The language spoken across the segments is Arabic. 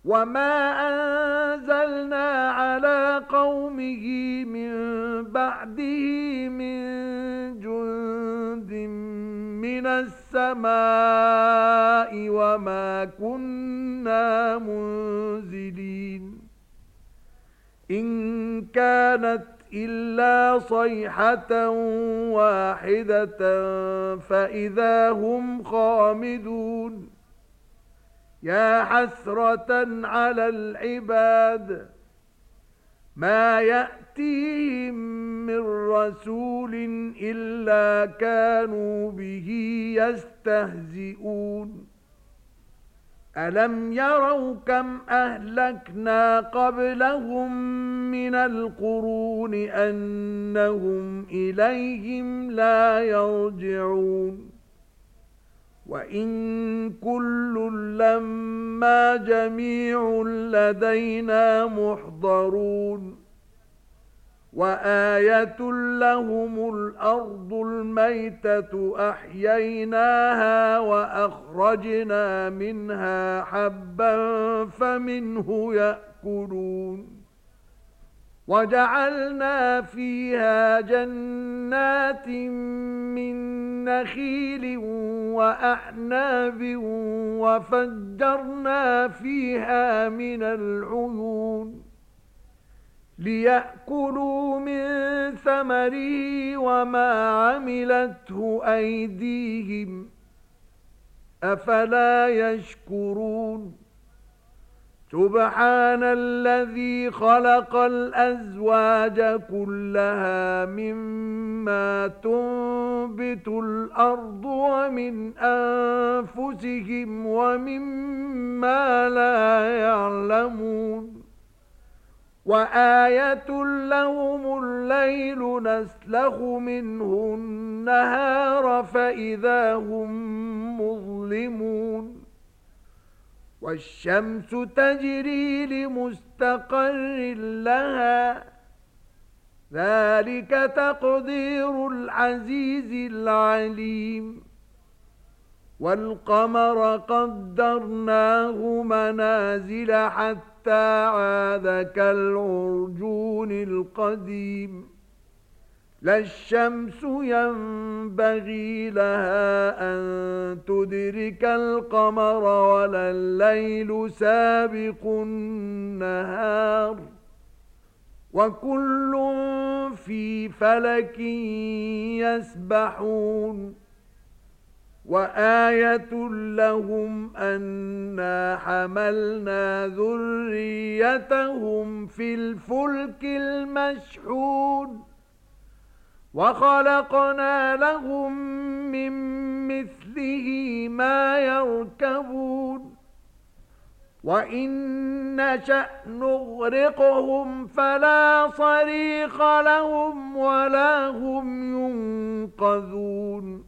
وما أنزلنا على قومه من بعده من جند من السماء وما كنا منزلين إن كانت إلا صيحة واحدة فإذا هم خامدون يا حسرة على العباد ما يأتيهم من رسول إلا كانوا به يستهزئون ألم يروا كم أهلكنا قبلهم من القرون أنهم إليهم لا يرجعون وإن كل لما جميع لدينا محضرون وآية لهم الأرض الميتة أحييناها وأخرجنا منها حبا فمنه يأكلون وجعلنا فيها جنات من نخيل وأعناب وفجرنا فيها من العيون ليأكلوا من ثمره وما عملته أيديهم أفلا يشكرون سبحان الذي خلق الأزواج كلها مما تنبت الأرض ومن أنفسهم ومما لا يعلمون وآية لهم الليل نسلخ منه النهار فإذا هم مظلمون والشمس تجري لمستقر لها ذلك تقدير العزيز العليم والقمر قدرناه منازل حتى عاد كالعرجون القديم لا الشمس ينبغي لها أن تدرك القمر ولا الليل سابق النهار وكل في فلك يسبحون وآية لهم أنا حملنا ذريتهم في الفلك المشحون وخلقنا لهم من مثله ما يركبون وإن نشأ نغرقهم فلا صريخ لهم ولا هم ينقذون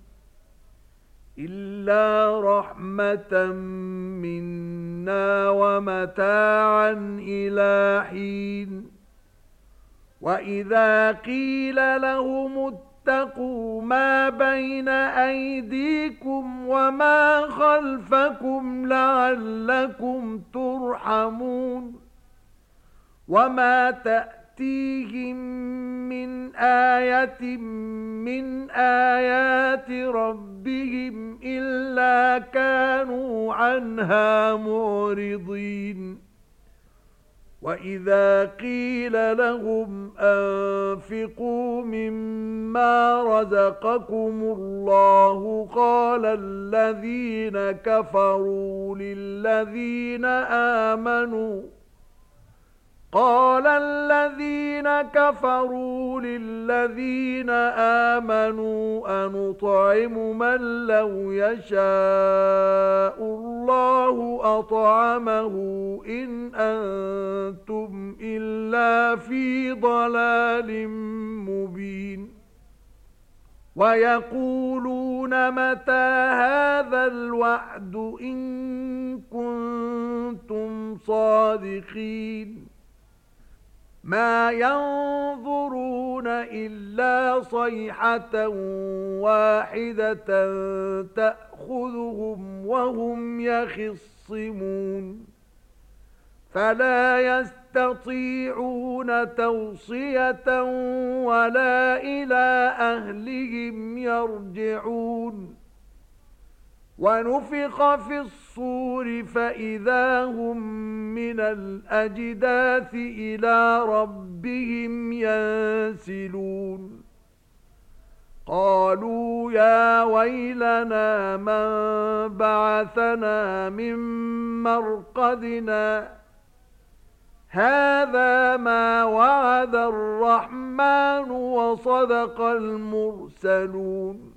إلا رحمة منا ومتاعا إلى حين وَإِذَا قِيلَ لَهُمُ اتَّقُوا مَا بَيْنَ أَيْدِيكُمْ وَمَا خَلْفَكُمْ لَعَلَّكُمْ تُرْحَمُونَ وَمَا تَأْتِيهِمْ مِنْ آيَةٍ مِنْ آيَاتِ رَبِّهِمْ إِلَّا كَانُوا عَنْهَا مُعْرِضِينَ وَإِذَا قِيلَ لَهُمْ أَنفِقُوا مِمَّا رَزَقَكُمُ اللَّهُ قال الذين كفروا للذين آمنوا أنطعم من لو يشاء الله أطعمه إن أنتم إلا في ضلال مبين ويقولون متى هذا الوعد إن كنتم صادقين ما ينظرون إلا صيحة واحدة تأخذهم وهم يخصمون فلا يستطيعون توصية ولا إلى أهلهم يرجعون ونفخ في الصور فإذا هم من الأجداث إلى ربهم ينسلون قالوا يا ويلنا من بعثنا من مرقدنا هذا ما وعد الرحمن وصدق المرسلون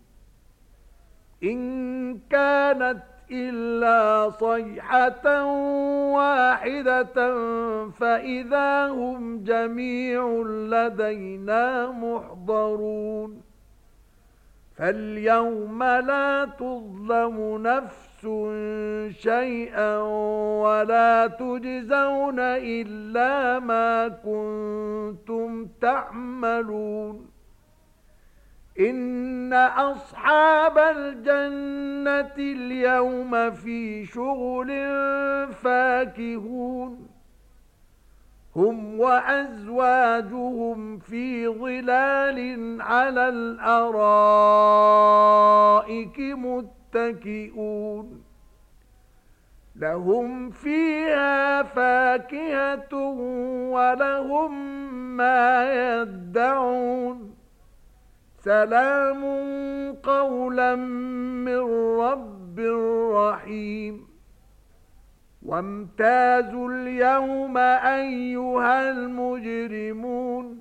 إن كانت إلا صيحة واحدة فإذا هم جميع لدينا محضرون فاليوم لا تظلم نفس شيئا ولا تجزون إلا ما كنتم تعملون إن أصحاب الجنة اليوم في شغل فاكهون هم وأزواجهم في ظلال على الأرائك متكئون لهم فيها فاكهة ولهم ما يدعون سلام قولا من رب رحيم وامتازوا اليوم أيها المجرمون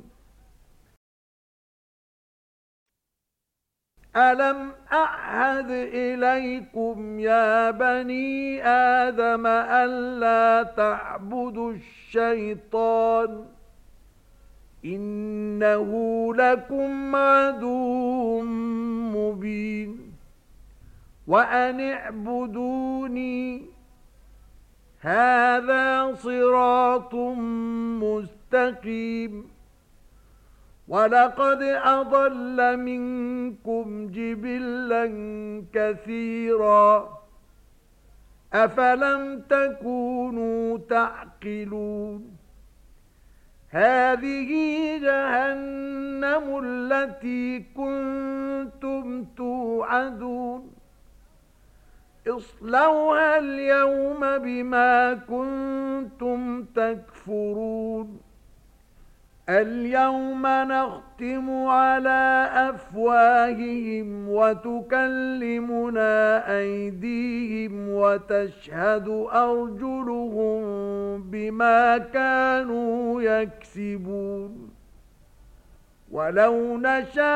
ألم أعهد إليكم يا بني آدم ألا تعبدوا الشيطان إنه لكم عدو مبين وأن اعبدوني هذا صراط مستقيم ولقد أضل منكم جبلا كثيرا أفلم تكونوا تعقلون هذه جهنم التي كنتم توعدون اصلوها اليوم بما كنتم تكفرون اليوم نختم على أفواههم وتكلمنا أيديهم وتشهد أرجلهم بما كانوا يكسبون ولو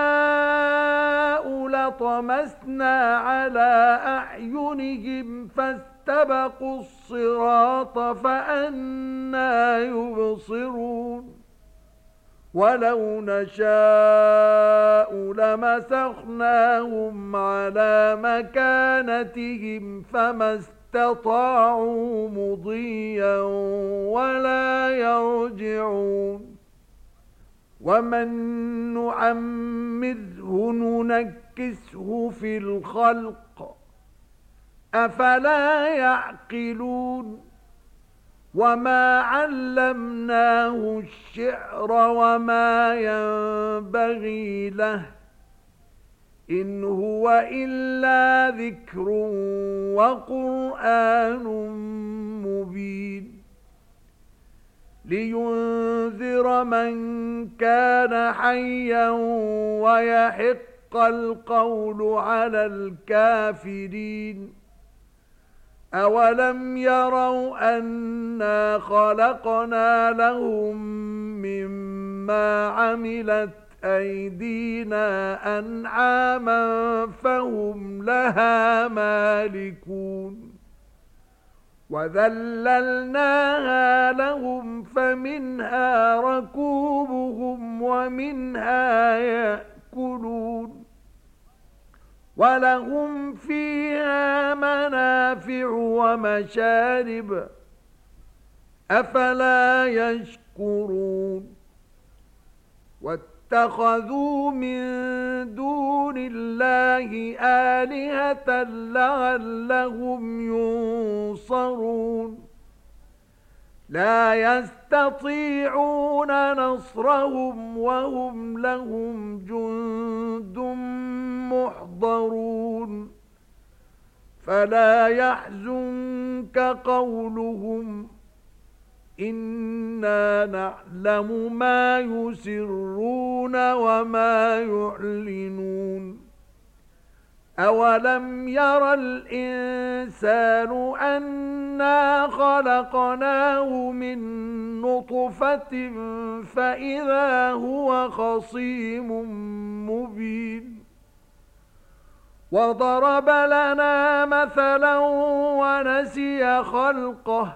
نشاء لطمسنا على أعينهم فاستبقوا الصراط فأنى يبصرون ولو نشاء لمسخناهم على مكانتهم فما استطاعوا مضيا ولا يرجعون ومن نعمره ننكسه في الخلق أفلا يعقلون وما علمناه الشعر وما ينبغي له إن هو إلا ذكر وقرآن مبين لينذر من كان حيا ويحق القول على الكافرين أولم يروا أنا خلقنا لهم مما عملت أيدينا أنعاما فهم لها مالكون وذللناها لهم فمنها ركوبهم ومنها يأكلون ولهم فيها منافع ومشارب أفلا يشكرون واتخذوا من دون الله آلهة لعلهم ينصرون لا يستطيعون نصرهم وهم لهم جند محضرون فلا يحزنك قولهم إنا نعلم ما يسرون وما يعلنون أولم ير الإنسان أنا خلقناه من نطفة فإذا هو خصيم مبين وضرب لنا مثلا ونسي خلقه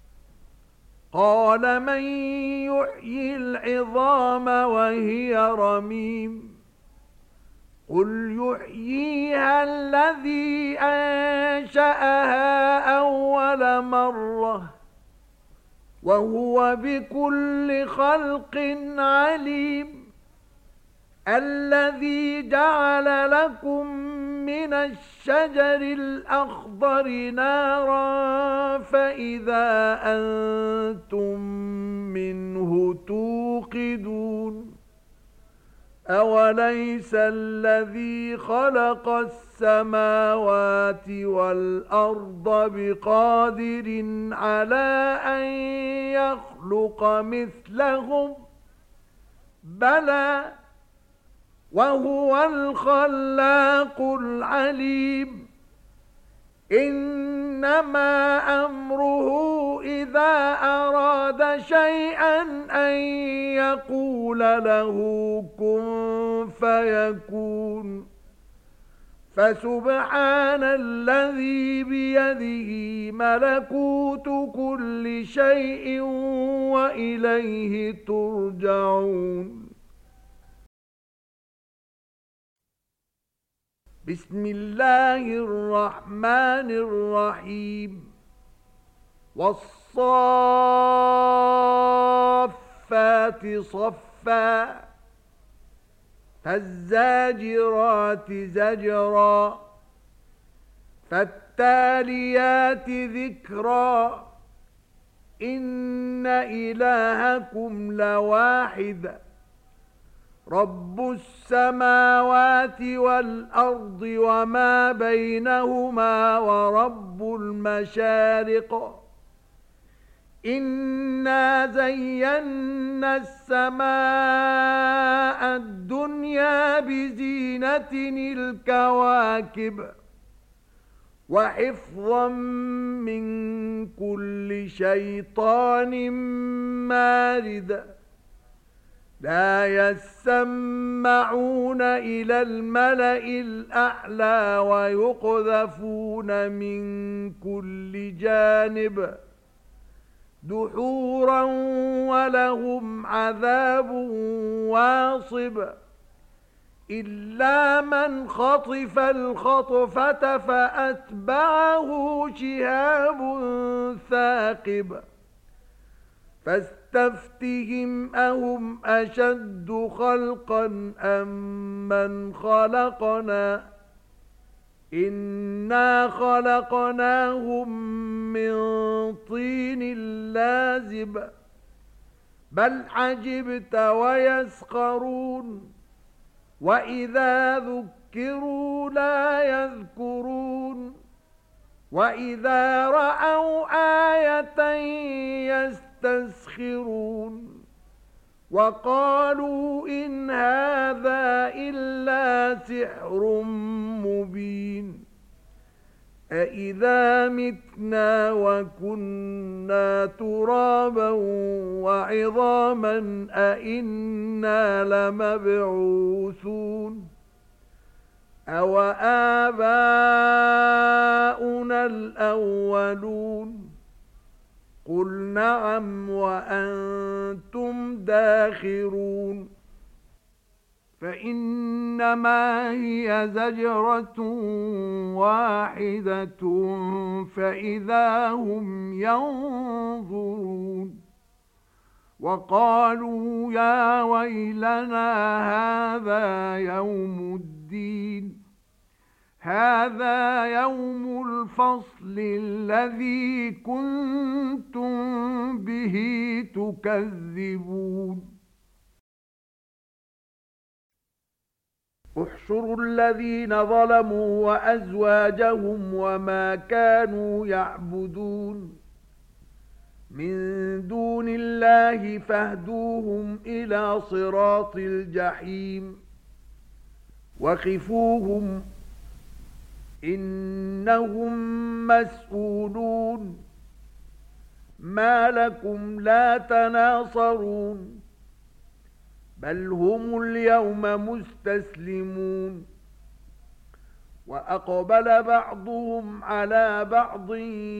قال من يحيي العظام وهي رميم قل يحييها الذي أنشأها أول مرة وهو بكل خلق عليم الذي جعل لكم من الشجر الأخضر نارا فإذا أنتم منه توقدون أوليس الذي خلق السماوات والأرض بقادر على أن يخلق مثلهم بلى وهو الخلاق العليم إنما أمره إذا أراد شيئا أن يقول له كن فيكون فسبحان الذي بيده ملكوت كل شيء وإليه ترجعون بسم الله الرحمن الرحيم والصافات صفا فالزاجرات زجرا فالتاليات ذكرا إن إلهكم لواحد رب السماوات والأرض وما بينهما ورب المشارق إنا زينا السماء الدنيا بزينة الكواكب وحفظا من كل شيطان مارد لا يسمعون إلى الملأ الأعلى ويقذفون من كل جانب دحورا ولهم عذاب واصب إلا من خطف الخطفة فأتبعه شهاب ثاقب فاستفتهم أهم أشد خلقا أم من خلقنا إنا خلقناهم من طين لازب بل عجبت ويسخرون وإذا ذكروا لا يذكرون وإذا رأوا آية يستسخرون وقالوا إن هذا إلا سحر مبين أإذا متنا وكنا ترابا وعظاما أإنا لمبعوثون أو آباؤنا الأولون قل نعم وأنتم داخرون فإنما هي زجرة واحدة فإذا هم ينظرون وقالوا يا ويلنا هذا يوم الدين هذا يوم الفصل الذي كنتم به تكذبون احشروا الذين ظلموا وأزواجهم وما كانوا يعبدون من دون الله فاهدوهم إلى صراط الجحيم وخفوهم إنهم مسؤولون ما لكم لا تناصرون بل هم اليوم مستسلمون وأقبل بعضهم على بعض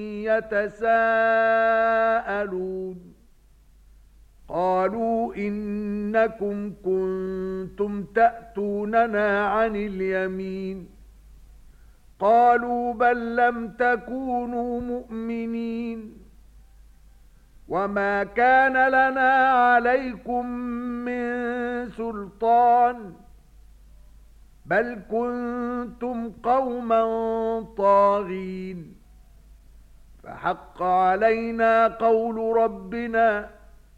يتساءلون قالوا إنكم كنتم تأتوننا عن اليمين قالوا بل لم تكونوا مؤمنين وما كان لنا عليكم من سلطان بل كنتم قوما طاغين فحق علينا قول ربنا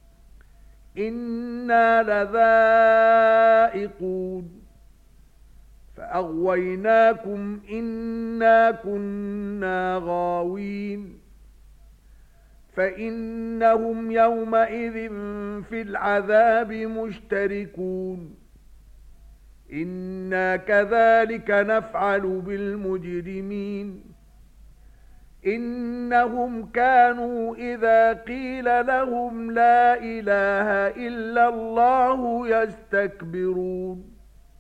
إنا لذائقون فأغويناكم إنا كنا غاوين فإنهم يومئذ في العذاب مشتركون إنا كذلك نفعل بالمجرمين إنهم كانوا إذا قيل لهم لا إله إلا الله يستكبرون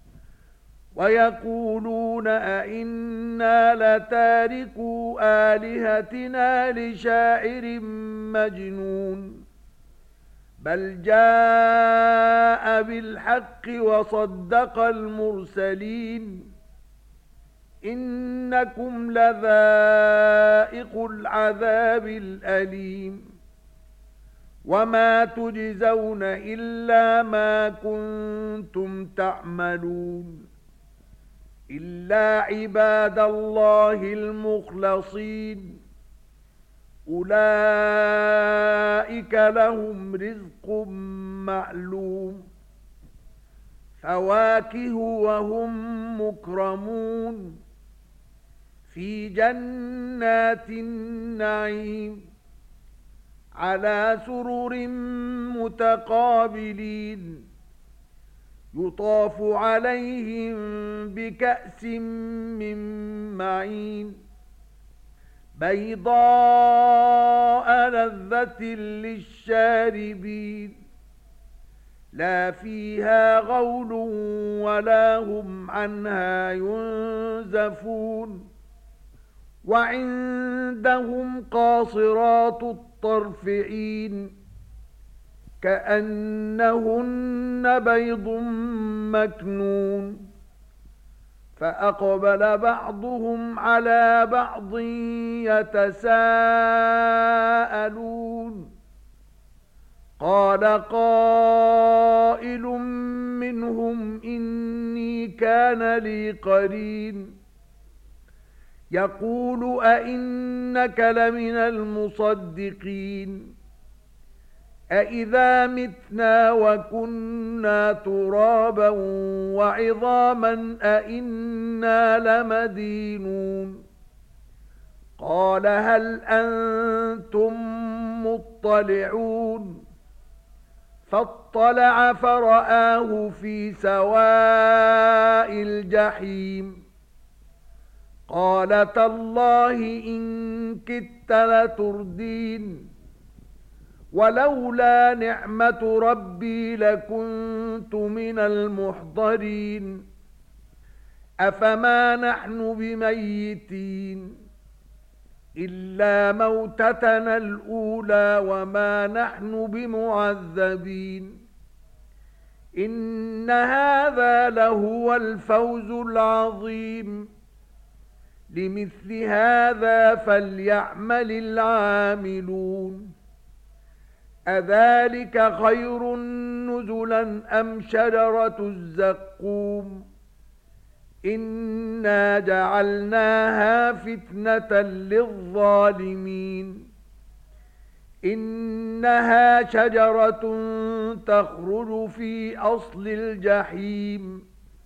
ويقولون أئنا لتاركو آلهتنا لشاعر مجنون بل جاء بالحق وصدق المرسلين إنكم لذائق العذاب الأليم وما تجزون إلا ما كنتم تعملون إلا عباد الله المخلصين أولئك لهم رزق معلوم فواكه وهم مكرمون في جنات النعيم على سرر متقابلين يطاف عليهم بكأس من معين بيضاء لذة للشاربين لا فيها غول ولا هم عنها ينزفون وعندهم قاصرات الطرف عين كأنهن بيض مكنون فأقبل بعضهم على بعض يتساءلون قال قائل منهم إني كان لي قرين يقول أئنك لمن المصدقين أئذا متنا وكنا ترابا وعظاما أئنا لمدينون قال هل أنتم مطلعون فاطلع فرآه في سواء الجحيم قال تالله إن كدت لتردين ولولا نعمة ربي لكنت من المحضرين أفما نحن بميتين إلا موتتنا الأولى وما نحن بمعذبين إن هذا لهو الفوز العظيم لمثل هذا فليعمل العاملون أذلك خير نزلا أم شجرة الزقوم إنا جعلناها فتنة للظالمين إنها شجرة تخرج في أصل الجحيم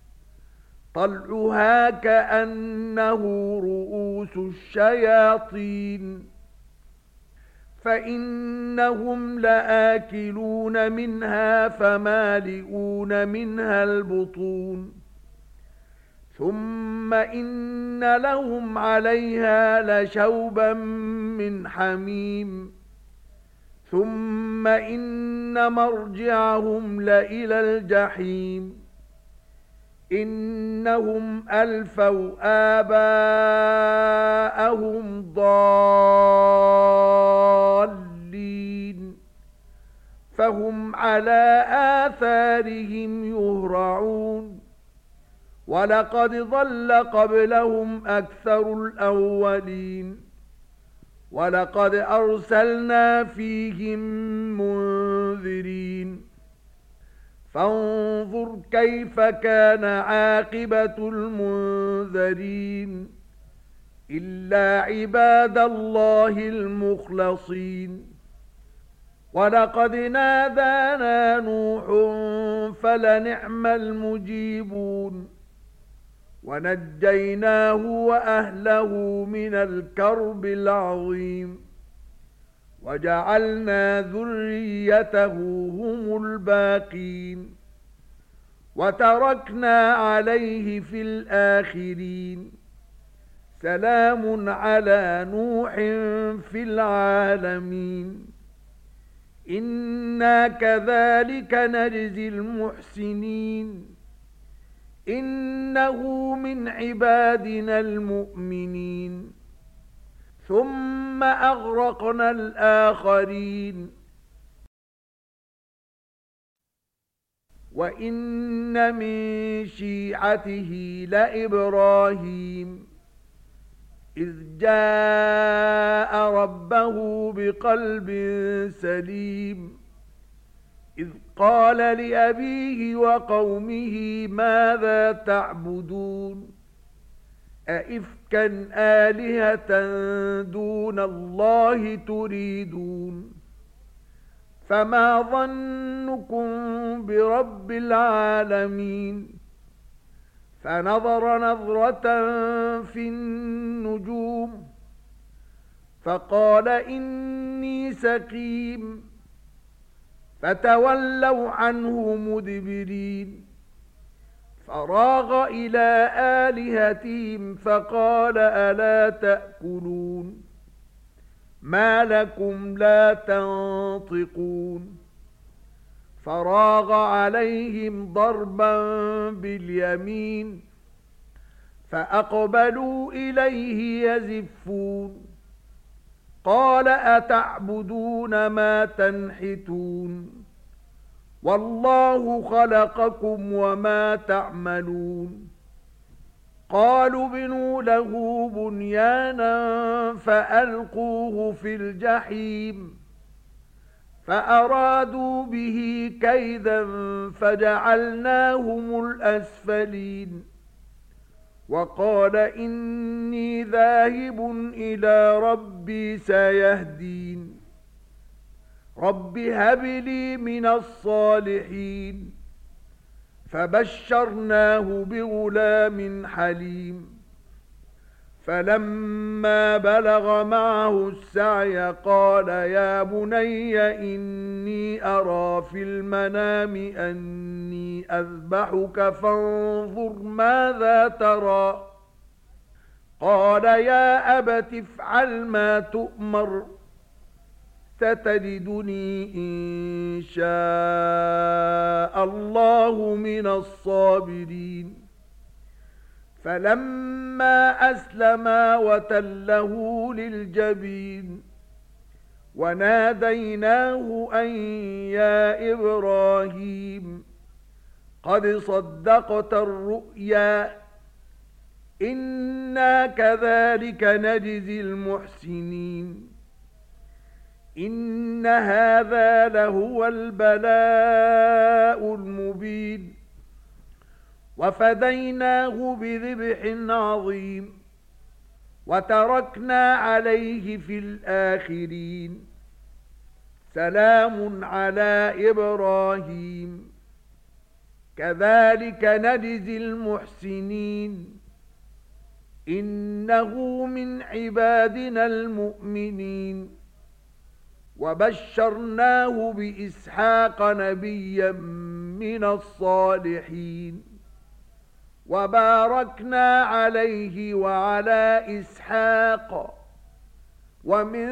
طلعها كأنه رؤوس الشياطين فإنهم لآكلون منها فمالئون منها البطون ثم إن لهم عليها لشوبا من حميم ثم إن مرجعهم لإلى الجحيم إنهم ألفوا آباءهم ضالين فهم على آثارهم يهرعون ولقد ضل قبلهم أكثر الأولين ولقد أرسلنا فيهم منذرين فانظر كيف كان عاقبة المنذرين إلا عباد الله المخلصين ولقد نادانا نوح فلنعم المجيبون ونجيناه وأهله من الكرب العظيم وجعلنا ذريته هم الباقين وتركنا عليه في الآخرين سلام على نوح في العالمين إنا كذلك نجزي المحسنين إنه من عبادنا المؤمنين ثم أغرقنا الآخرين وإن من شيعته لإبراهيم إذ جاء ربه بقلب سليم إذ قال لأبيه وقومه ماذا تعبدون أئفكا آلهة دون الله تريدون فما ظنكم برب العالمين فنظر نظرة في النجوم فقال إني سقيم فتولوا عنه مدبرين فراغ إلى آلهتهم فقال ألا تأكلون ما لكم لا تنطقون فراغ عليهم ضربا باليمين فأقبلوا إليه يزفون قال أتعبدون ما تنحتون والله خلقكم وما تعملون قالوا بنوا له بنيانا فألقوه في الجحيم فأرادوا به كيدا فجعلناهم الأسفلين وقال إني ذاهب إلى ربي سيهدين رب هب لي من الصالحين فبشرناه بغلام حليم فلما بلغ معه السعي قال يا بني إني أرى في المنام أني أذبحك فانظر ماذا ترى قال يا أبت افعل ما تؤمر ستجدني إن شاء الله من الصابرين فلما أسلما وتله للجبين وناديناه أن يا إبراهيم قد صدقت الرؤيا إنا كذلك نجزي المحسنين إن هذا لهو البلاء المبين وفديناه بذبح عظيم وتركنا عليه في الآخرين سلام على إبراهيم كذلك نجزي المحسنين إنه من عبادنا المؤمنين وبشرناه بإسحاق نبيا من الصالحين وباركنا عليه وعلى إسحاق ومن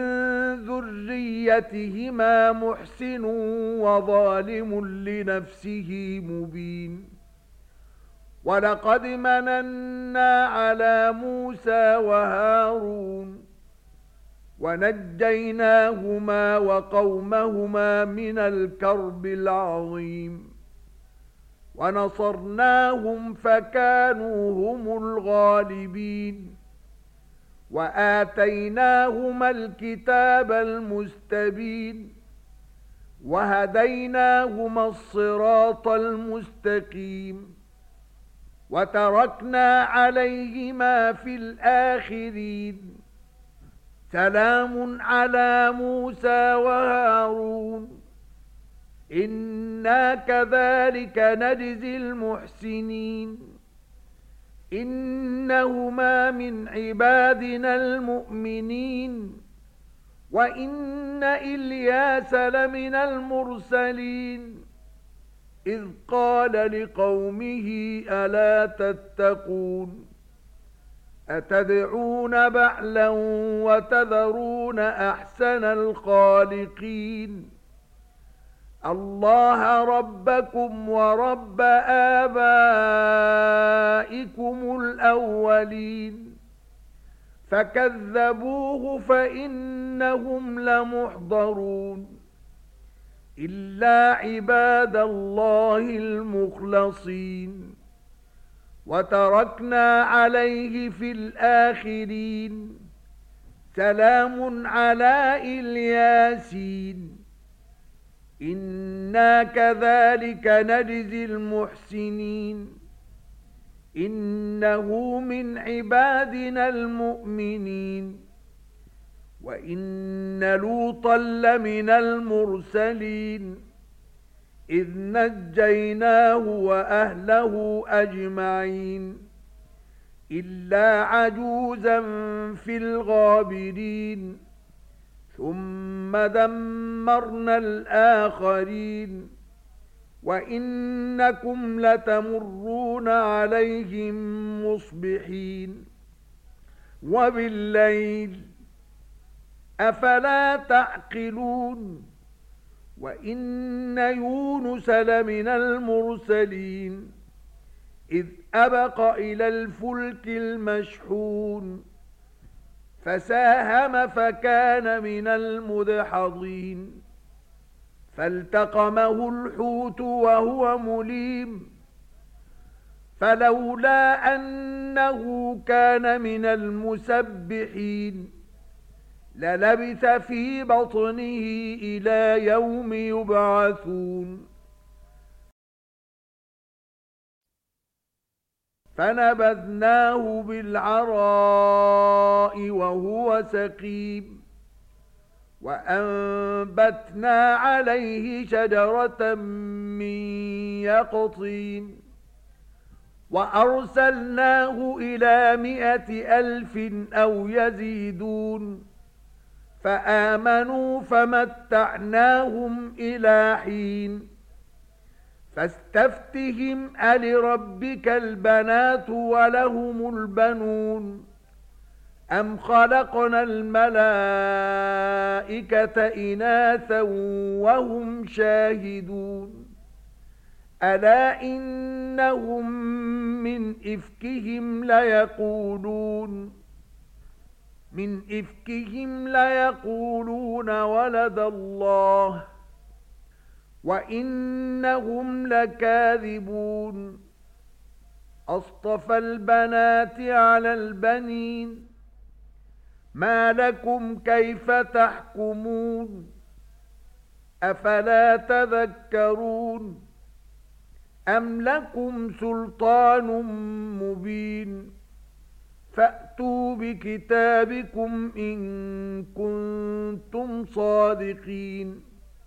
ذريتهما محسن وظالم لنفسه مبين ولقد مننا على موسى وهارون ونجيناهما وقومهما من الكرب العظيم ونصرناهم فكانوا هم الغالبين وآتيناهما الكتاب المستبين وهديناهما الصراط المستقيم وتركنا عليهما في الآخرين سلام على موسى وهارون إنا كذلك نجزي المحسنين إنهما من عبادنا المؤمنين وإن إلياس لمن المرسلين إذ قال لقومه ألا تتقون أتدعون بعلا وتذرون أحسن الخالقين الله ربكم ورب آبائكم الأولين فكذبوه فإنهم لمحضرون إلا عباد الله المخلصين وتركنا عليه في الآخرين سلام على الياسين إنا كذلك نجزي المحسنين إنه من عبادنا المؤمنين وإن لوطا لمن المرسلين إذ نجيناه وأهله أجمعين إلا عجوزا في الغابرين ثم دمرنا الآخرين وإنكم لتمرون عليهم مصبحين وبالليل أفلا تعقلون وإن يونس لمن المرسلين إذ أبق إلى الفلك المشحون فساهم فكان من المدحضين فالتقمه الحوت وهو مليم فلولا أنه كان من المسبحين للبث في بطنه إلى يوم يبعثون فنبذناه بالعراء وهو سقيم وأنبتنا عليه شجرة من يقطين وأرسلناه إلى 100,000 أو يزيدون فآمنوا فمتعناهم إلى حين فاستفتهم ألربك البنات ولهم البنون أم خلقنا الملائكة إناثا وهم شاهدون ألا إنهم من إفكهم ليقولون ولد الله وإنهم لكاذبون أصطفى البنات على البنين ما لكم كيف تحكمون أفلا تذكرون أم لكم سلطان مبين فأتوا بكتابكم إن كنتم صادقين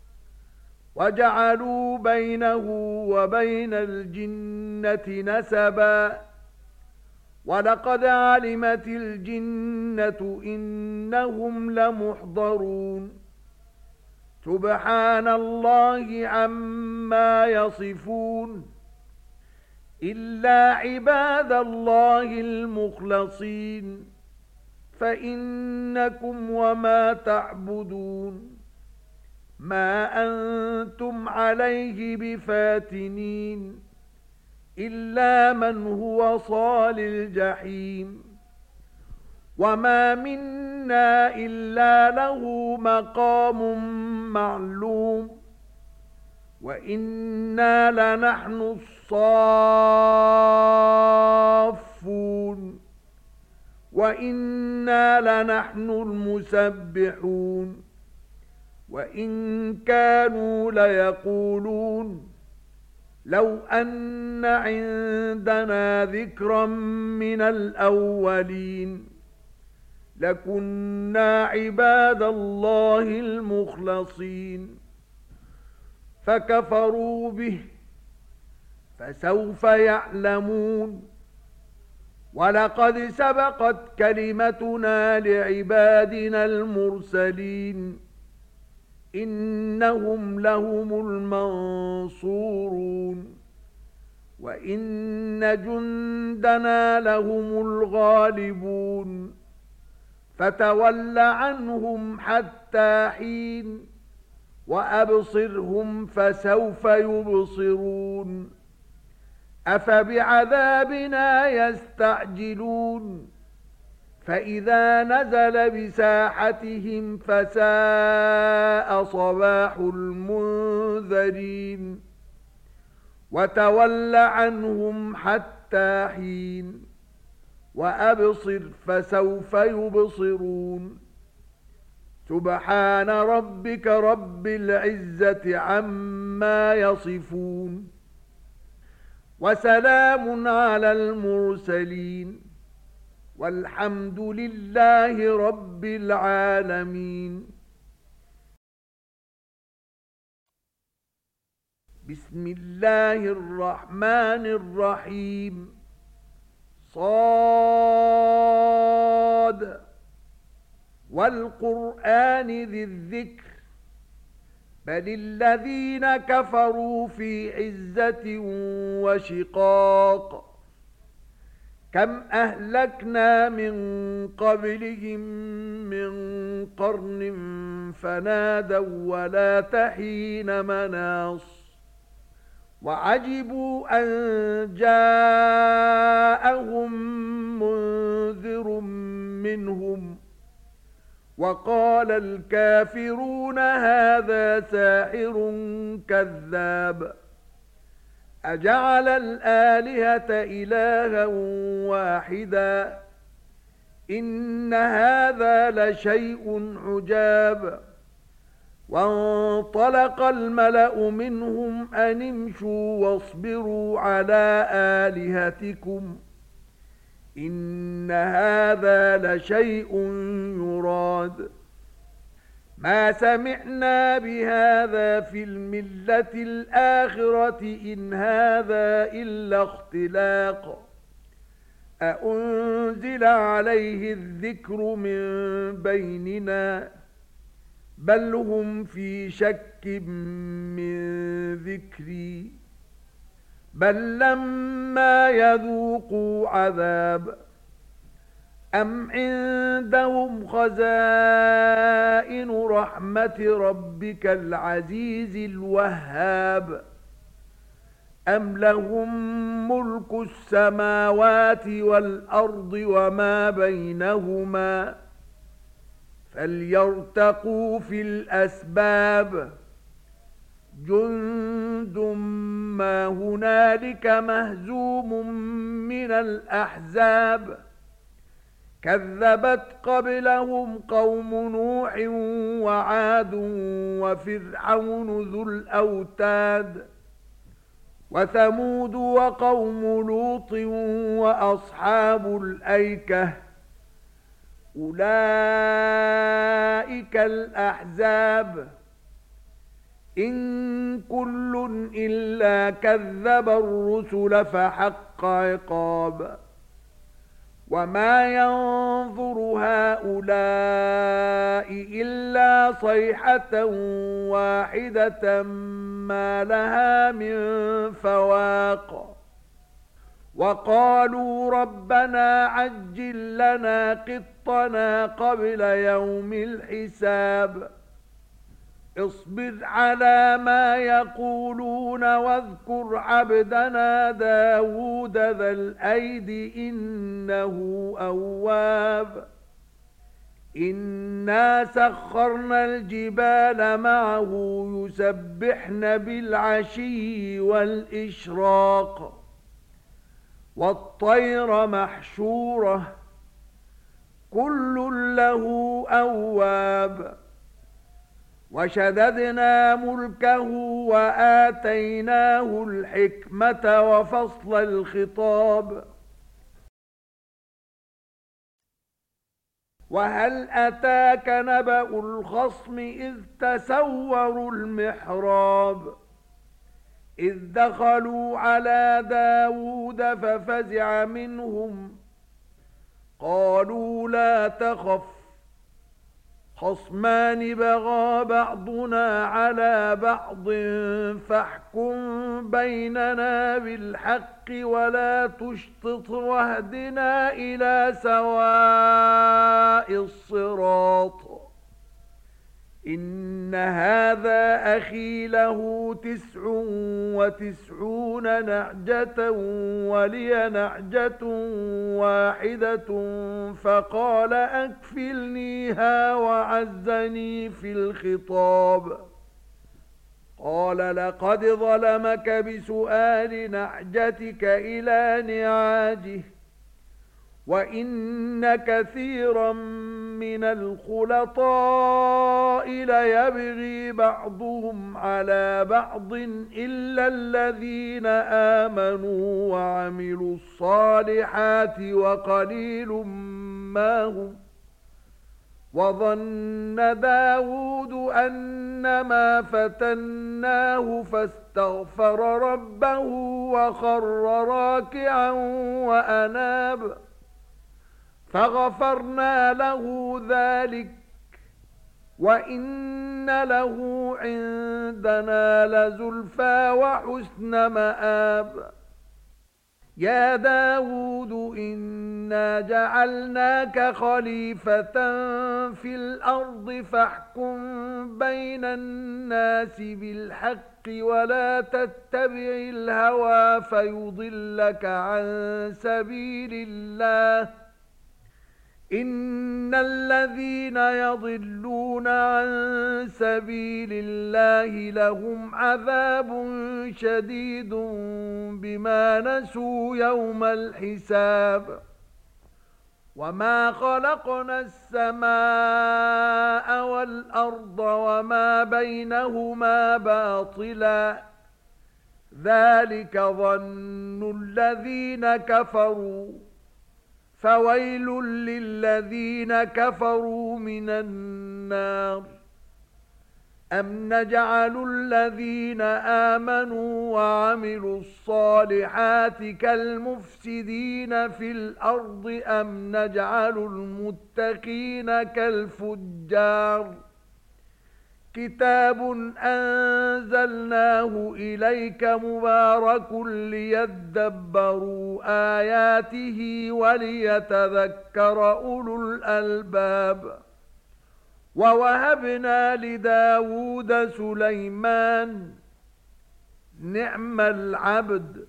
وجعلوا بينه وبين الجنة نسبا ولقد علمت الجنة إنهم لمحضرون سبحان الله عما يصفون إلا عباد الله المخلصين فإنكم وما تعبدون ما أنتم عليه بفاتنين إلا من هو صال الجحيم وما منا إلا له مقام معلوم وإنا لنحن الصافون وإنا لنحن المسبحون وإن كانوا ليقولون لو أن عندنا ذكرا من الأولين لكنا عباد الله المخلصين فكفروا به فسوف يعلمون ولقد سبقت كلمتنا لعبادنا المرسلين إنهم لهم المنصورون وإن جندنا لهم الغالبون فتول عنهم حتى حين وأبصرهم فسوف يبصرون أفبعذابنا يستعجلون فإذا نزل بساحتهم فساء صباح المنذرين وتول عنهم حتى حين وأبصر فسوف يبصرون سبحان ربك رب العزة عما يصفون وسلام على المرسلين والحمد لله رب العالمين بسم الله الرحمن الرحيم صاد والقرآن ذي الذكر بل الذين كفروا في عزة وشقاق كم أهلكنا من قبلهم من قرن فنادوا ولا تحين مناص وعجبوا أن جاءهم منذر منهم وقال الكافرون هذا ساحر كذاب أجعل الآلهة إلها واحدا إن هذا لشيء عجاب وانطلق الملأ منهم أن امشوا واصبروا على آلهتكم إن هذا لشيء يراد ما سمعنا بهذا في الملة الآخرة إن هذا إلا اختلاق أأنزل عليه الذكر من بيننا بل هم في شك من ذكري بل لما يذوقوا عذاب أم عندهم خزائن رحمة ربك العزيز الوهاب أم لهم ملك السماوات والأرض وما بينهما فليرتقوا في الأسباب جند ما هنالك مهزوم من الأحزاب كذبت قبلهم قوم نوح وعاد وفرعون ذو الأوتاد وثمود وقوم لوط وأصحاب الأيكة أولئك الأحزاب إن كل إلا كذب الرسل فحق عقاب وما ينظر هؤلاء إلا صيحة واحدة ما لها من فواق وقالوا ربنا عجل لنا قطنا قبل يوم الحساب اصبر على ما يقولون واذكر عبدنا داود ذا الأيد إنه أواب إنا سخرنا الجبال معه يسبحن بالعشي والإشراق والطير محشورة كل له أواب وشددنا ملكه وآتيناه الحكمة وفصل الخطاب وهل أتاك نبأ الخصم إذ تسوروا المحراب إذ دخلوا على داود ففزع منهم قالوا لا تخف خصمان بغى بعضنا على بعض فاحكم بيننا بالحق ولا تشطط واهدنا إلى سواء الصراط إن هذا أخي له 99 نعجة ولي نعجة واحدة فقال أكفلنيها وعزني في الخطاب قال لقد ظلمك بسؤال نعجتك إلى نعاجه وإن كثيرا من الخلطاء ليبغي بعضهم على بعض إلا الذين آمنوا وعملوا الصالحات وقليل ما هم وظن داود أنما فتناه فاستغفر ربه وخر راكعا وأناب فغفرنا له ذلك وإن له عندنا لزلفى وحسن مآب يا داود إنا جعلناك خليفة في الأرض فاحكم بين الناس بالحق ولا تتبع الهوى فيضلك عن سبيل الله إن الذين يضلون عن سبيل الله لهم عذاب شديد بما نسوا يوم الحساب وما خلقنا السماء والأرض وما بينهما باطلا ذلك ظن الذين كفروا فويل للذين كفروا من النار أم نجعل الذين آمنوا وعملوا الصالحات كالمفسدين في الأرض أم نجعل المتقين كالفجار كتاب أنزلناه إليك مبارك ليدبروا آياته وليتذكر أولو الألباب ووهبنا لداود سليمان نعم العبد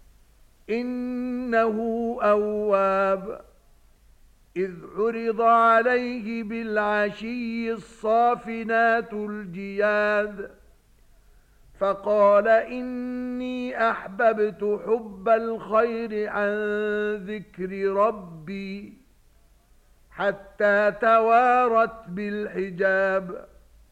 إنه أواب إذ عرض عليه بالعشي الصافنات الجياد فقال إني أحببت حب الخير عن ذكر ربي حتى توارت بالحجاب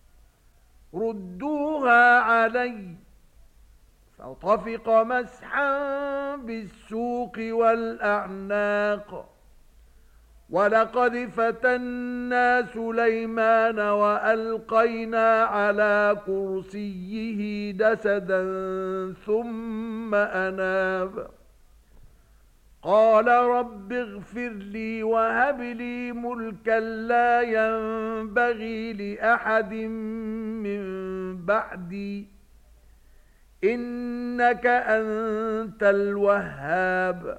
ردوها علي فطفق مسحا بالسوق والأعناق وَلَقَدْ فَتَنَّا سُلَيْمَانَ وَأَلْقَيْنَا عَلَى كُرْسِيِّهِ جَسَدًا ثُمَّ أَنَابَ قَالَ رَبِّ اغْفِرْ لِي وَهَبْ لِي مُلْكًا لَّا يَنبَغِي لِأَحَدٍ مِّن بَعْدِي إِنَّكَ أَنتَ الْوَهَّابُ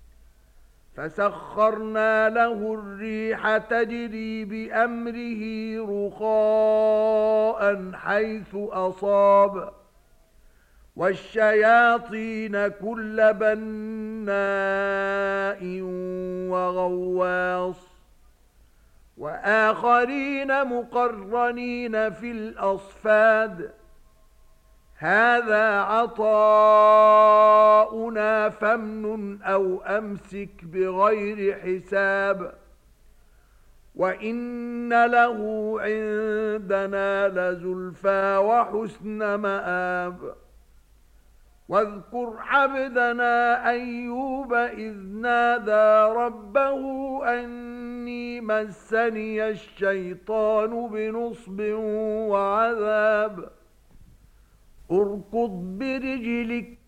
فَسَخَّرْنَا لَهُ الرِّيحَ تَجْرِي بِأَمْرِهِ رُخَاءً حَيْثُ أَصَابَ وَالشَّيَاطِينَ كُلَّ بَنَّاءٍ وَغَوَّاصٍ وَآخَرِينَ مُقَرَّنِينَ فِي الْأَصْفَادِ هَذَا عَطَاؤُنَا فَامْنُنْ أَوْ أَمْسِكْ بِغَيْرِ حِسَابٍ وَإِنَّ لَهُ عِندَنَا لَزُلْفَىٰ وَحُسْنَ مَآبٍ وَاذْكُرْ عَبْدَنَا أَيُّوبَ إِذْ نَادَىٰ رَبَّهُ أَنِّي مَسَّنِيَ الشَّيْطَانُ بِنُصْبٍ وَعَذَابٍ ارْكُضْ بِرِجْلِكَ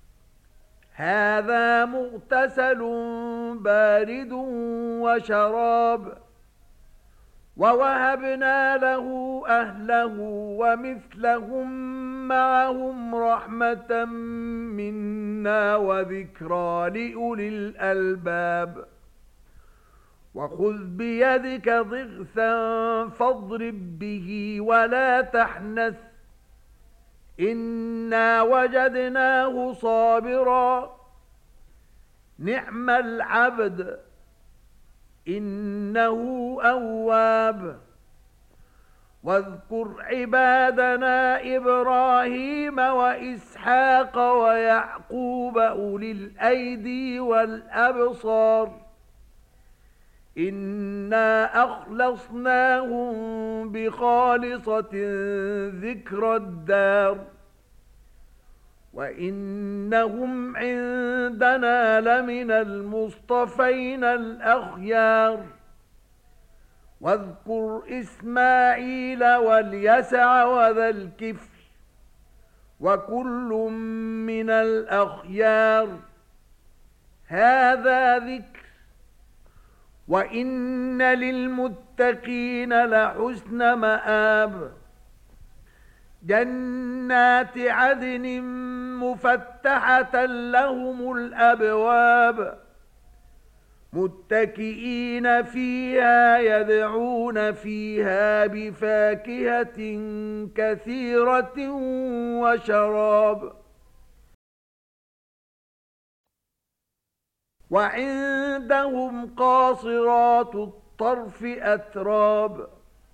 هَذَا مُغْتَسَلٌ بَارِدٌ وَشَرَابٌ وَوَهَبْنَا لَهُ أَهْلَهُ وَمِثْلَهُم مَّعَهُمْ رَحْمَةً مِّنَّا وَذِكْرَىٰ لِأُولِي الْأَلْبَابِ وَخُذْ بِيَدِكَ ضِغْثًا فَاضْرِب بِّهِ وَلَا تَحْنَثْ إِنَّا وَجَدْنَاهُ صَابِرًا نِعْمَ الْعَبْدُ إِنَّهُ أَوَّابٌ وَاذْكُرْ عِبَادَنَا إِبْرَاهِيمَ وَإِسْحَاقَ وَيَعْقُوبَ أُولِي الْأَيْدِي وَالْأَبْصَارِ إِنَّا أَخْلَصْنَاهُم بِخَالِصَةٍ ذِكْرَى الدَّارِ وَإِنَّهُمْ عِندَنَا لَمِنَ الْمُصْطَفَيْنَ الْأَخْيَارِ وَاذْكُرْ إِسْمَاعِيلَ وَالْيَسَعَ وَذَا الْكِفْلِ وَكُلٌّ مِّنَ الْأَخْيَارِ هَذَا ذِكْرٌ وَإِنَّ لِلْمُتَّقِينَ لَحُسْنَ مَآبٍ جَنَّاتِ عَدْنٍ مُفَتَّحَةً لَهُمُ الْأَبْوَابُ مُتَّكِئِينَ فِيهَا يَدْعُونَ فِيهَا بِفَاكِهَةٍ كَثِيرَةٍ وَشَرَابٍ وَعِندَهُمْ قَاصِرَاتُ الطَّرْفِ أَتْرَابٌ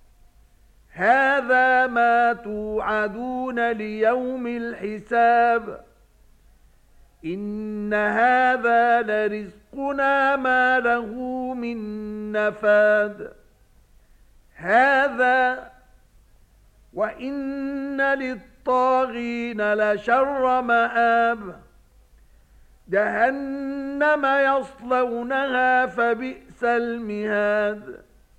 هَذَا مَا تُوعَدُونَ لِيَوْمِ الْحِسَابِ إِنَّ هَذَا لَرِزْقُنَا مَا لَهُ مِن نَّفَادٍ هَذَا وَإِنَّ لِلطَّاغِينَ لَشَرَّ مَآبٍ جَهَنَّمَ يَصْلَوْنَهَا فَبِئْسَ الْمِهَادُ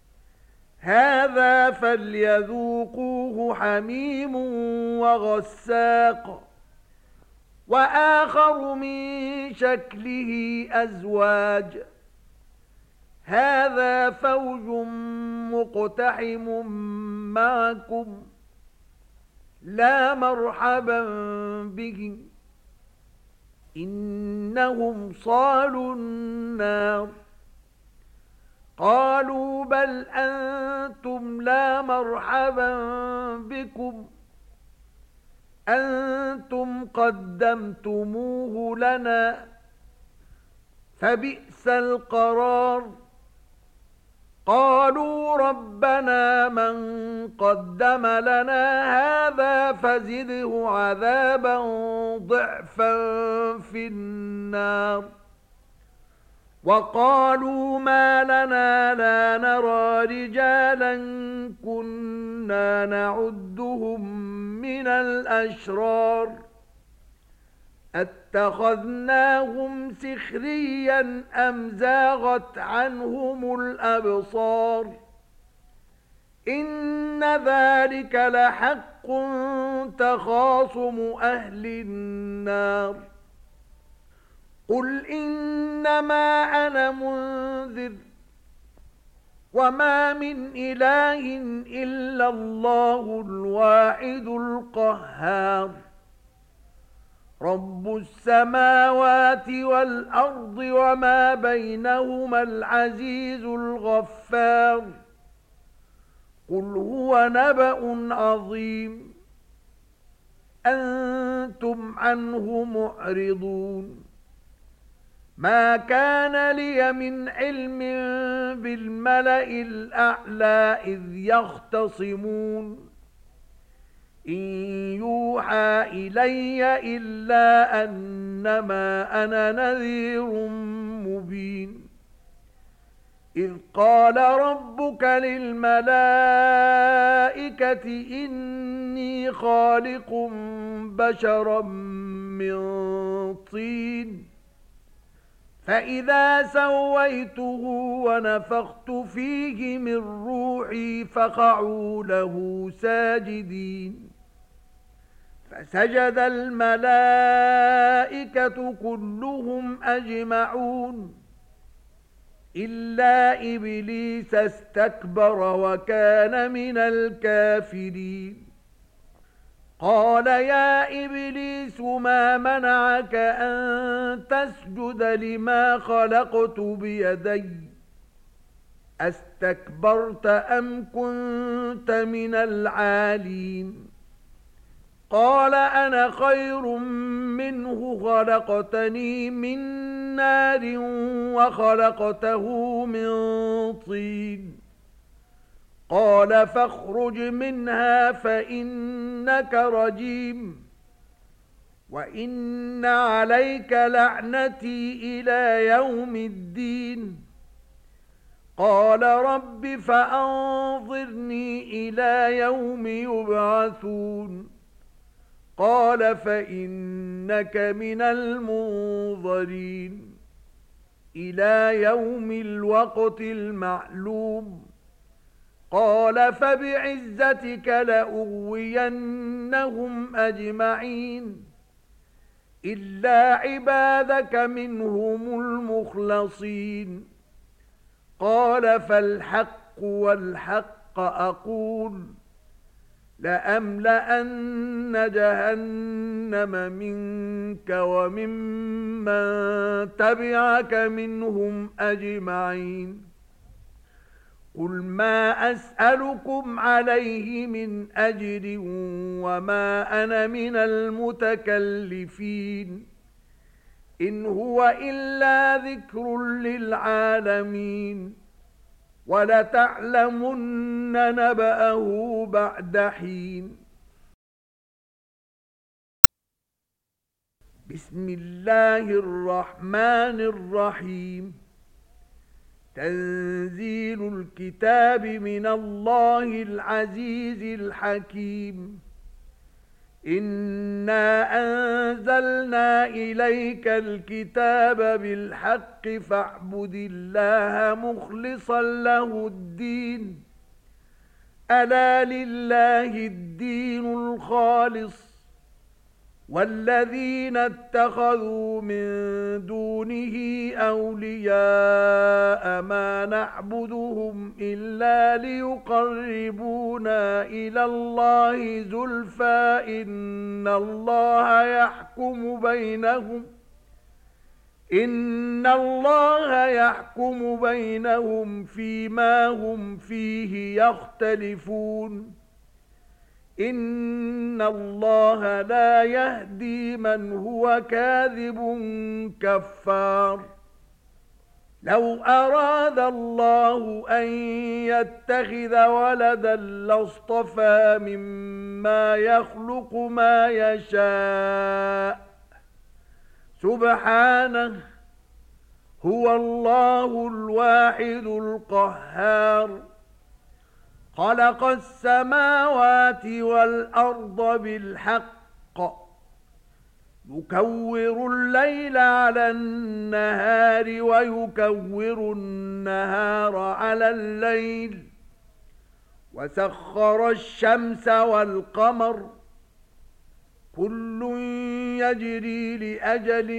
هَذَا فَلْيَذُوقُوهُ حَمِيمٌ وَغَسَّاقٌ وَآخَرُ مِن شَكْلِهِ أَزْوَاجٌ هَذَا فَوْجٌ مُقْتَحِمٌ مَّعَكُمْ لَا مَرْحَبًا بِهِمْ إِنَّهُمْ صَالُو النَّارِ قَالُوا بَلْ أَنْتُمْ لَا مَرْحَبًا بِكُمْ أَنْتُمْ قَدَّمْتُمُوهُ لَنَا فَبِئْسَ الْقَرَارُ قَالُوا رَبَّنَا مَنْ قَدَّمَ لَنَا هَذَا فَزِدْهُ عَذَابًا ضِعْفًا فِي النَّارِ وَقَالُوا مَا لَنَا لَا نَرَى رِجَالًا كُنَّا نَعُدُّهُمْ مِنَ الْأَشْرَارِ أتخذناهم سخريا أم زاغت عنهم الأبصار إن ذلك لحق تخاصم أهل النار قل إنما أنا منذر وما من إله إلا الله الواحد القهار رب السماوات والأرض وما بينهما العزيز الغفار قل هو نبأ عظيم أنتم عنه معرضون ما كان لي من علم بالملأ الأعلى إذ يختصمون إن يوحى إلي إلا أنما أنا نذير مبين إذ قال ربك للملائكة إني خالق بشرا من طين فإذا سويته ونفخت فيه من روحي فقعوا له ساجدين فسجد الملائكة كلهم أجمعون إلا إبليس استكبر وكان من الكافرين قال يا إبليس ما منعك أن تسجد لما خلقت بيدي أستكبرت أم كنت من العالين قال أنا خير منه خلقتني من نار وخلقته من طين قال فاخرج منها فإنك رجيم وإن عليك لعنتي إلى يوم الدين قال رب فأنظرني إلى يوم يبعثون قال فإنك من المنظرين إلى يوم الوقت المعلوم قال فبعزتك لأغوينهم أجمعين إلا عبادك منهم المخلصين قال فالحق والحق أقول لأملأن جهنم منك وممن تبعك منهم أجمعين قل ما أسألكم عليه من أجر وما أنا من المتكلفين إن هو إلا ذكر للعالمين ولتعلمن نبأه بعد حين بسم الله الرحمن الرحيم تنزيل الكتاب من الله العزيز الحكيم إنا أنزلنا إليك الكتاب بالحق فاعبد الله مخلصا له الدين ألا لله الدين الخالص والذين اتخذوا من دونه أولياء ما نعبدهم إلا ليقربونا إلى الله زلفى إن الله يحكم بينهم فيما هم فيه يختلفون إن الله لا يهدي من هو كاذب كفار لو أراد الله أن يتخذ ولدا لاصطفى مما يخلق ما يشاء سبحانه هو الله الواحد القهار خلق السماوات والأرض بالحق يكور الليل على النهار ويكور النهار على الليل وسخر الشمس والقمر كل يجري لأجل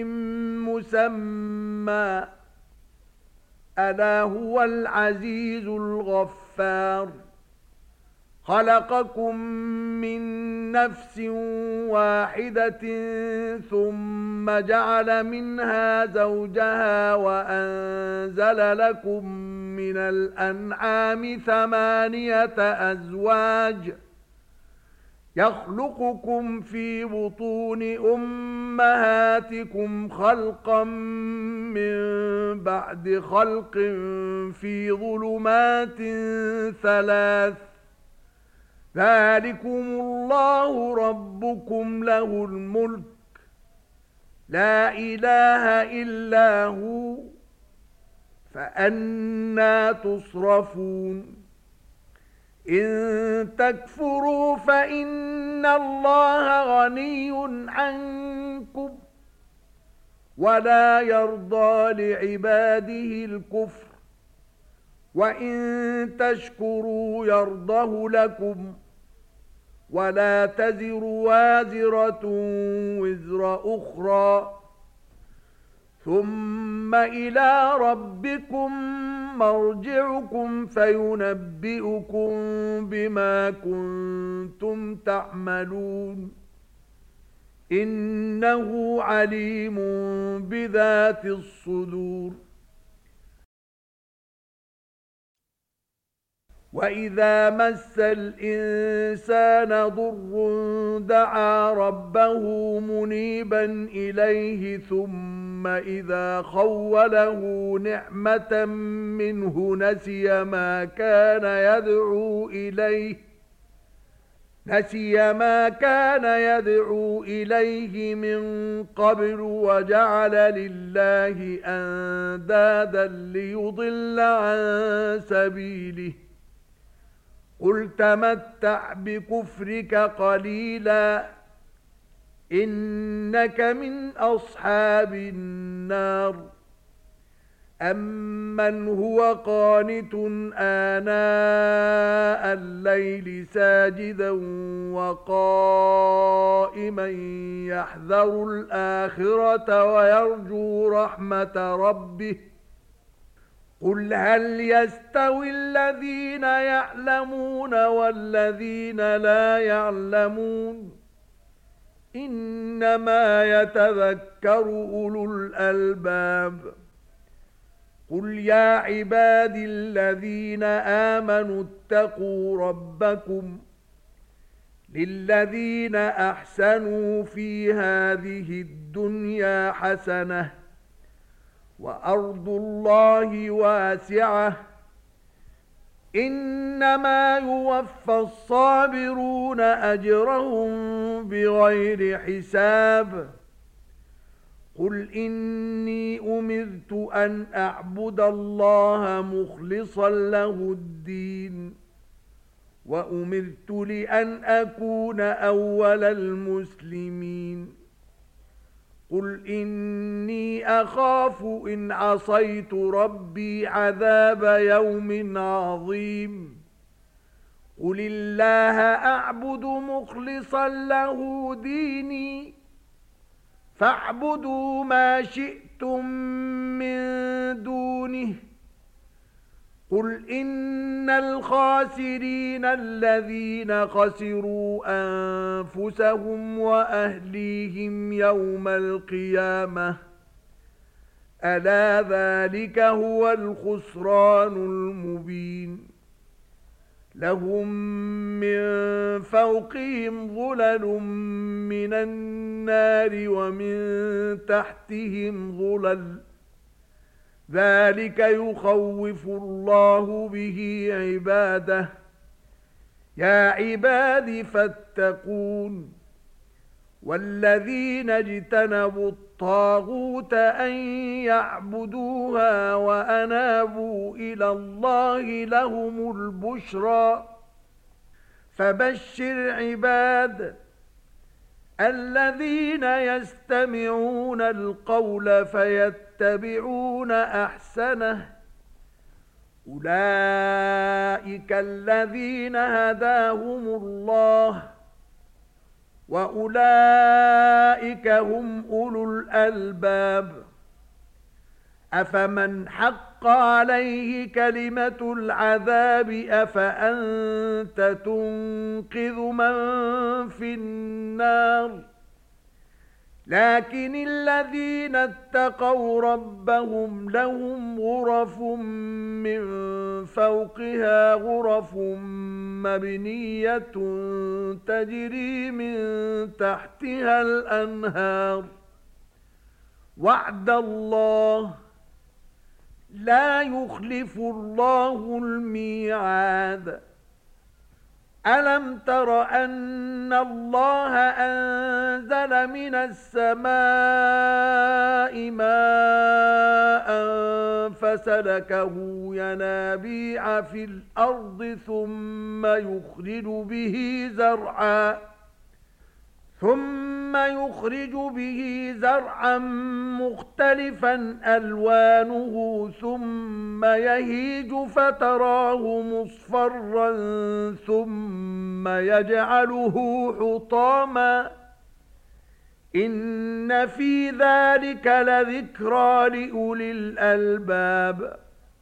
مسمى ألا هو العزيز الغفار خلقكم من نفس واحدة ثم جعل منها زوجها وأنزل لكم من الأنعام 8 أزواج يخلقكم في بطون أمهاتكم خلقا من بعد خلق في ظلمات 3 ذلكم الله ربكم له الملك لا إله إلا هو فأنى تصرفون إن تكفروا فإن الله غني عنكم ولا يرضى لعباده الكفر وإن تشكروا يرضه لكم ولا تزر وازرة وزر أخرى ثم إلى ربكم مرجعكم فينبئكم بما كنتم تعملون إنه عليم بذات الصدور وَإِذَا مَسَّ الْإِنسَانَ ضُرٌّ دَعَا رَبَّهُ مُنِيبًا إِلَيْهِ ثُمَّ إِذَا خَوَّلَهُ نِعْمَةً مِنْهُ نَسِيَ مَا كَانَ يَدْعُو إِلَيْهِ مِنْ قَبْلُ وَجَعَلَ لِلَّهِ أَنْدَادًا لِيُضِلَّ عَنْ سَبِيلِهِ قُلْ تَمَتَّعْ بِكُفْرِكَ قَلِيلًا إِنَّكَ مِنْ أَصْحَابِ النَّارِ أَمَّنْ هُوَ قَانِتٌ آنَاءَ اللَّيْلِ سَاجِدًا وَقَائِمًا يَحْذَرُ الْآخِرَةَ وَيَرْجُو رَحْمَةَ رَبِّهِ قُلْ هَلْ يَسْتَوِي الَّذِينَ يَعْلَمُونَ وَالَّذِينَ لَا يَعْلَمُونَ إِنَّمَا يَتَذَكَّرُ أُولُو الْأَلْبَابِ قُلْ يَا عِبَادِي الَّذِينَ آمَنُوا اتَّقُوا رَبَّكُمْ لِلَّذِينَ أَحْسَنُوا فِي هَذِهِ الدُّنْيَا حَسَنَةٌ وَأَرْضُ اللَّهِ وَاسِعَةٌ إِنَّمَا يُوَفَّى الصَّابِرُونَ أَجْرَهُم بِغَيْرِ حِسَابٍ قُلْ إِنِّي أُمِرْتُ أَنْ أَعْبُدَ اللَّهَ مُخْلِصًا لَهُ الدِّينَ وَأُمِرْتُ لِأَنْ أَكُونَ أَوَّلَ الْمُسْلِمِينَ قُلْ إِنِّي أَخَافُ إِنْ عَصَيْتُ رَبِّي عَذَابَ يَوْمٍ عَظِيمٍ قُلِ اللَّهَ أَعْبُدُ مُخْلِصًا لَهُ دِينِي فَاعْبُدُوا مَا شِئْتُمْ مِنْ دُونِهِ قُلْ إِنَّ الْخَاسِرِينَ الَّذِينَ خَسِرُوا أَنفُسَهُمْ وَأَهْلِيهِمْ يَوْمَ الْقِيَامَةِ أَلَا ذَلِكَ هُوَ الْخُسْرَانُ الْمُبِينُ لَهُم مِّن فَوْقِهِمْ ظُلَلٌ مِّنَ النَّارِ وَمِن تَحْتِهِمْ ظُلَلٌ ذَلِكَ يُخَوِّفُ اللَّهُ بِهِ عِبَادَهُ يَا عِبَادِ فَاتَّقُونِ وَالَّذِينَ اجْتَنَبُوا الطَّاغُوتَ أَن يَعْبُدُوهَا وَأَنَابُوا إِلَى اللَّهِ لَهُمُ الْبُشْرَى فَبَشِّرْ عِبَادِ الذين يستمعون القول فيتبعون أحسنه أولئك الذين هداهم الله وأولئك هم أولو الألباب أفمن حق عليه كلمة العذاب أفأنت تنقذ من في النار لكن الذين اتقوا ربهم لهم غرف من فوقها غرف مبنية تجري من تحتها الأنهار وعد الله لا يخلف الله الميعاد ألم تر أن الله أنزل من السماء ماء فسلكه ينابيع في الأرض ثم يخرج به زرعا مختلفا ألوانه ثم يهيج فتراه مصفرا ثم يجعله حطاما إن في ذلك لذكرى لأولي الألباب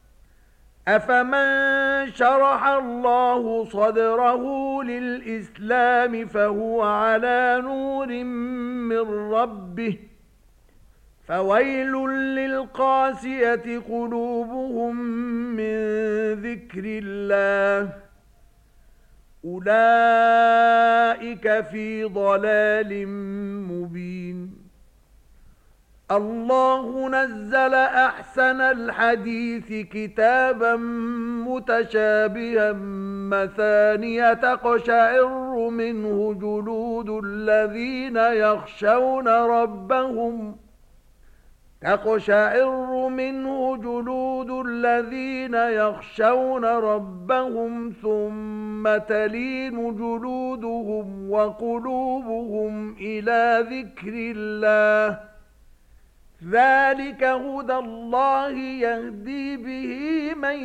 أفمن شرح الله صدره للإسلام فهو على نور من ربه فويل للقاسية قلوبهم من ذكر الله أولئك في ضلال مبين الله نزل أحسن الحديث كتابا متشابها مثانية تقشعر منه جلود الذين يخشون ربهم ثم تلين جلودهم وقلوبهم إلى ذكر الله ذلك هدى الله يهدي به من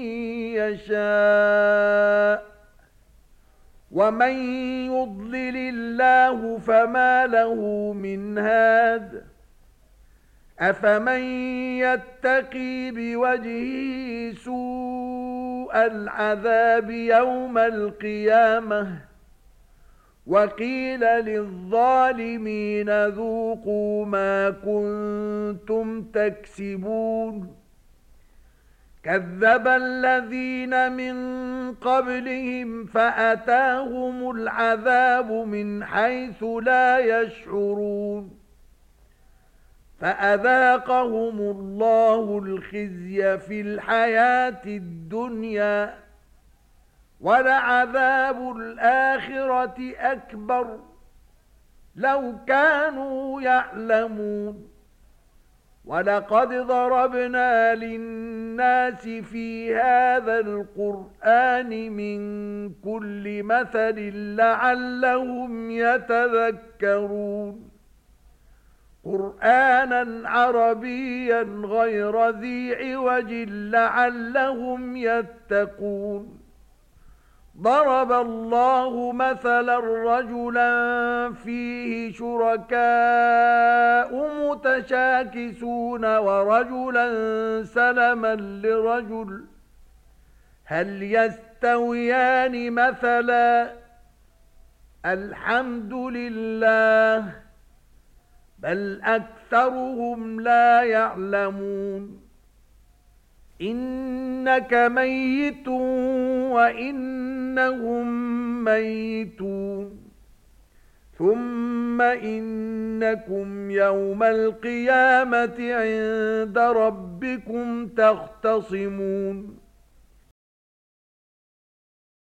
يشاء ومن يضلل الله فما له من هاد أفمن يتقي بوجهه سوء العذاب يوم القيامة وقيل للظالمين ذوقوا ما كنتم تكسبون كذب الذين من قبلهم فأتاهم العذاب من حيث لا يشعرون فأذاقهم الله الخزي في الحياة الدنيا ولعذاب الآخرة أكبر لو كانوا يعلمون ولقد ضربنا للناس في هذا القرآن من كل مثل لعلهم يتذكرون قرآنا عربيا غير ذي عوج لعلهم يتقون ضرب الله مثلا رجلا فيه شركاء متشاكسون ورجلا سلما لرجل هل يستويان مثلا الحمد لله بل أكثرهم لا يعلمون إنك ميت وإنهم ميتون ثم إنكم يوم القيامة عند ربكم تختصمون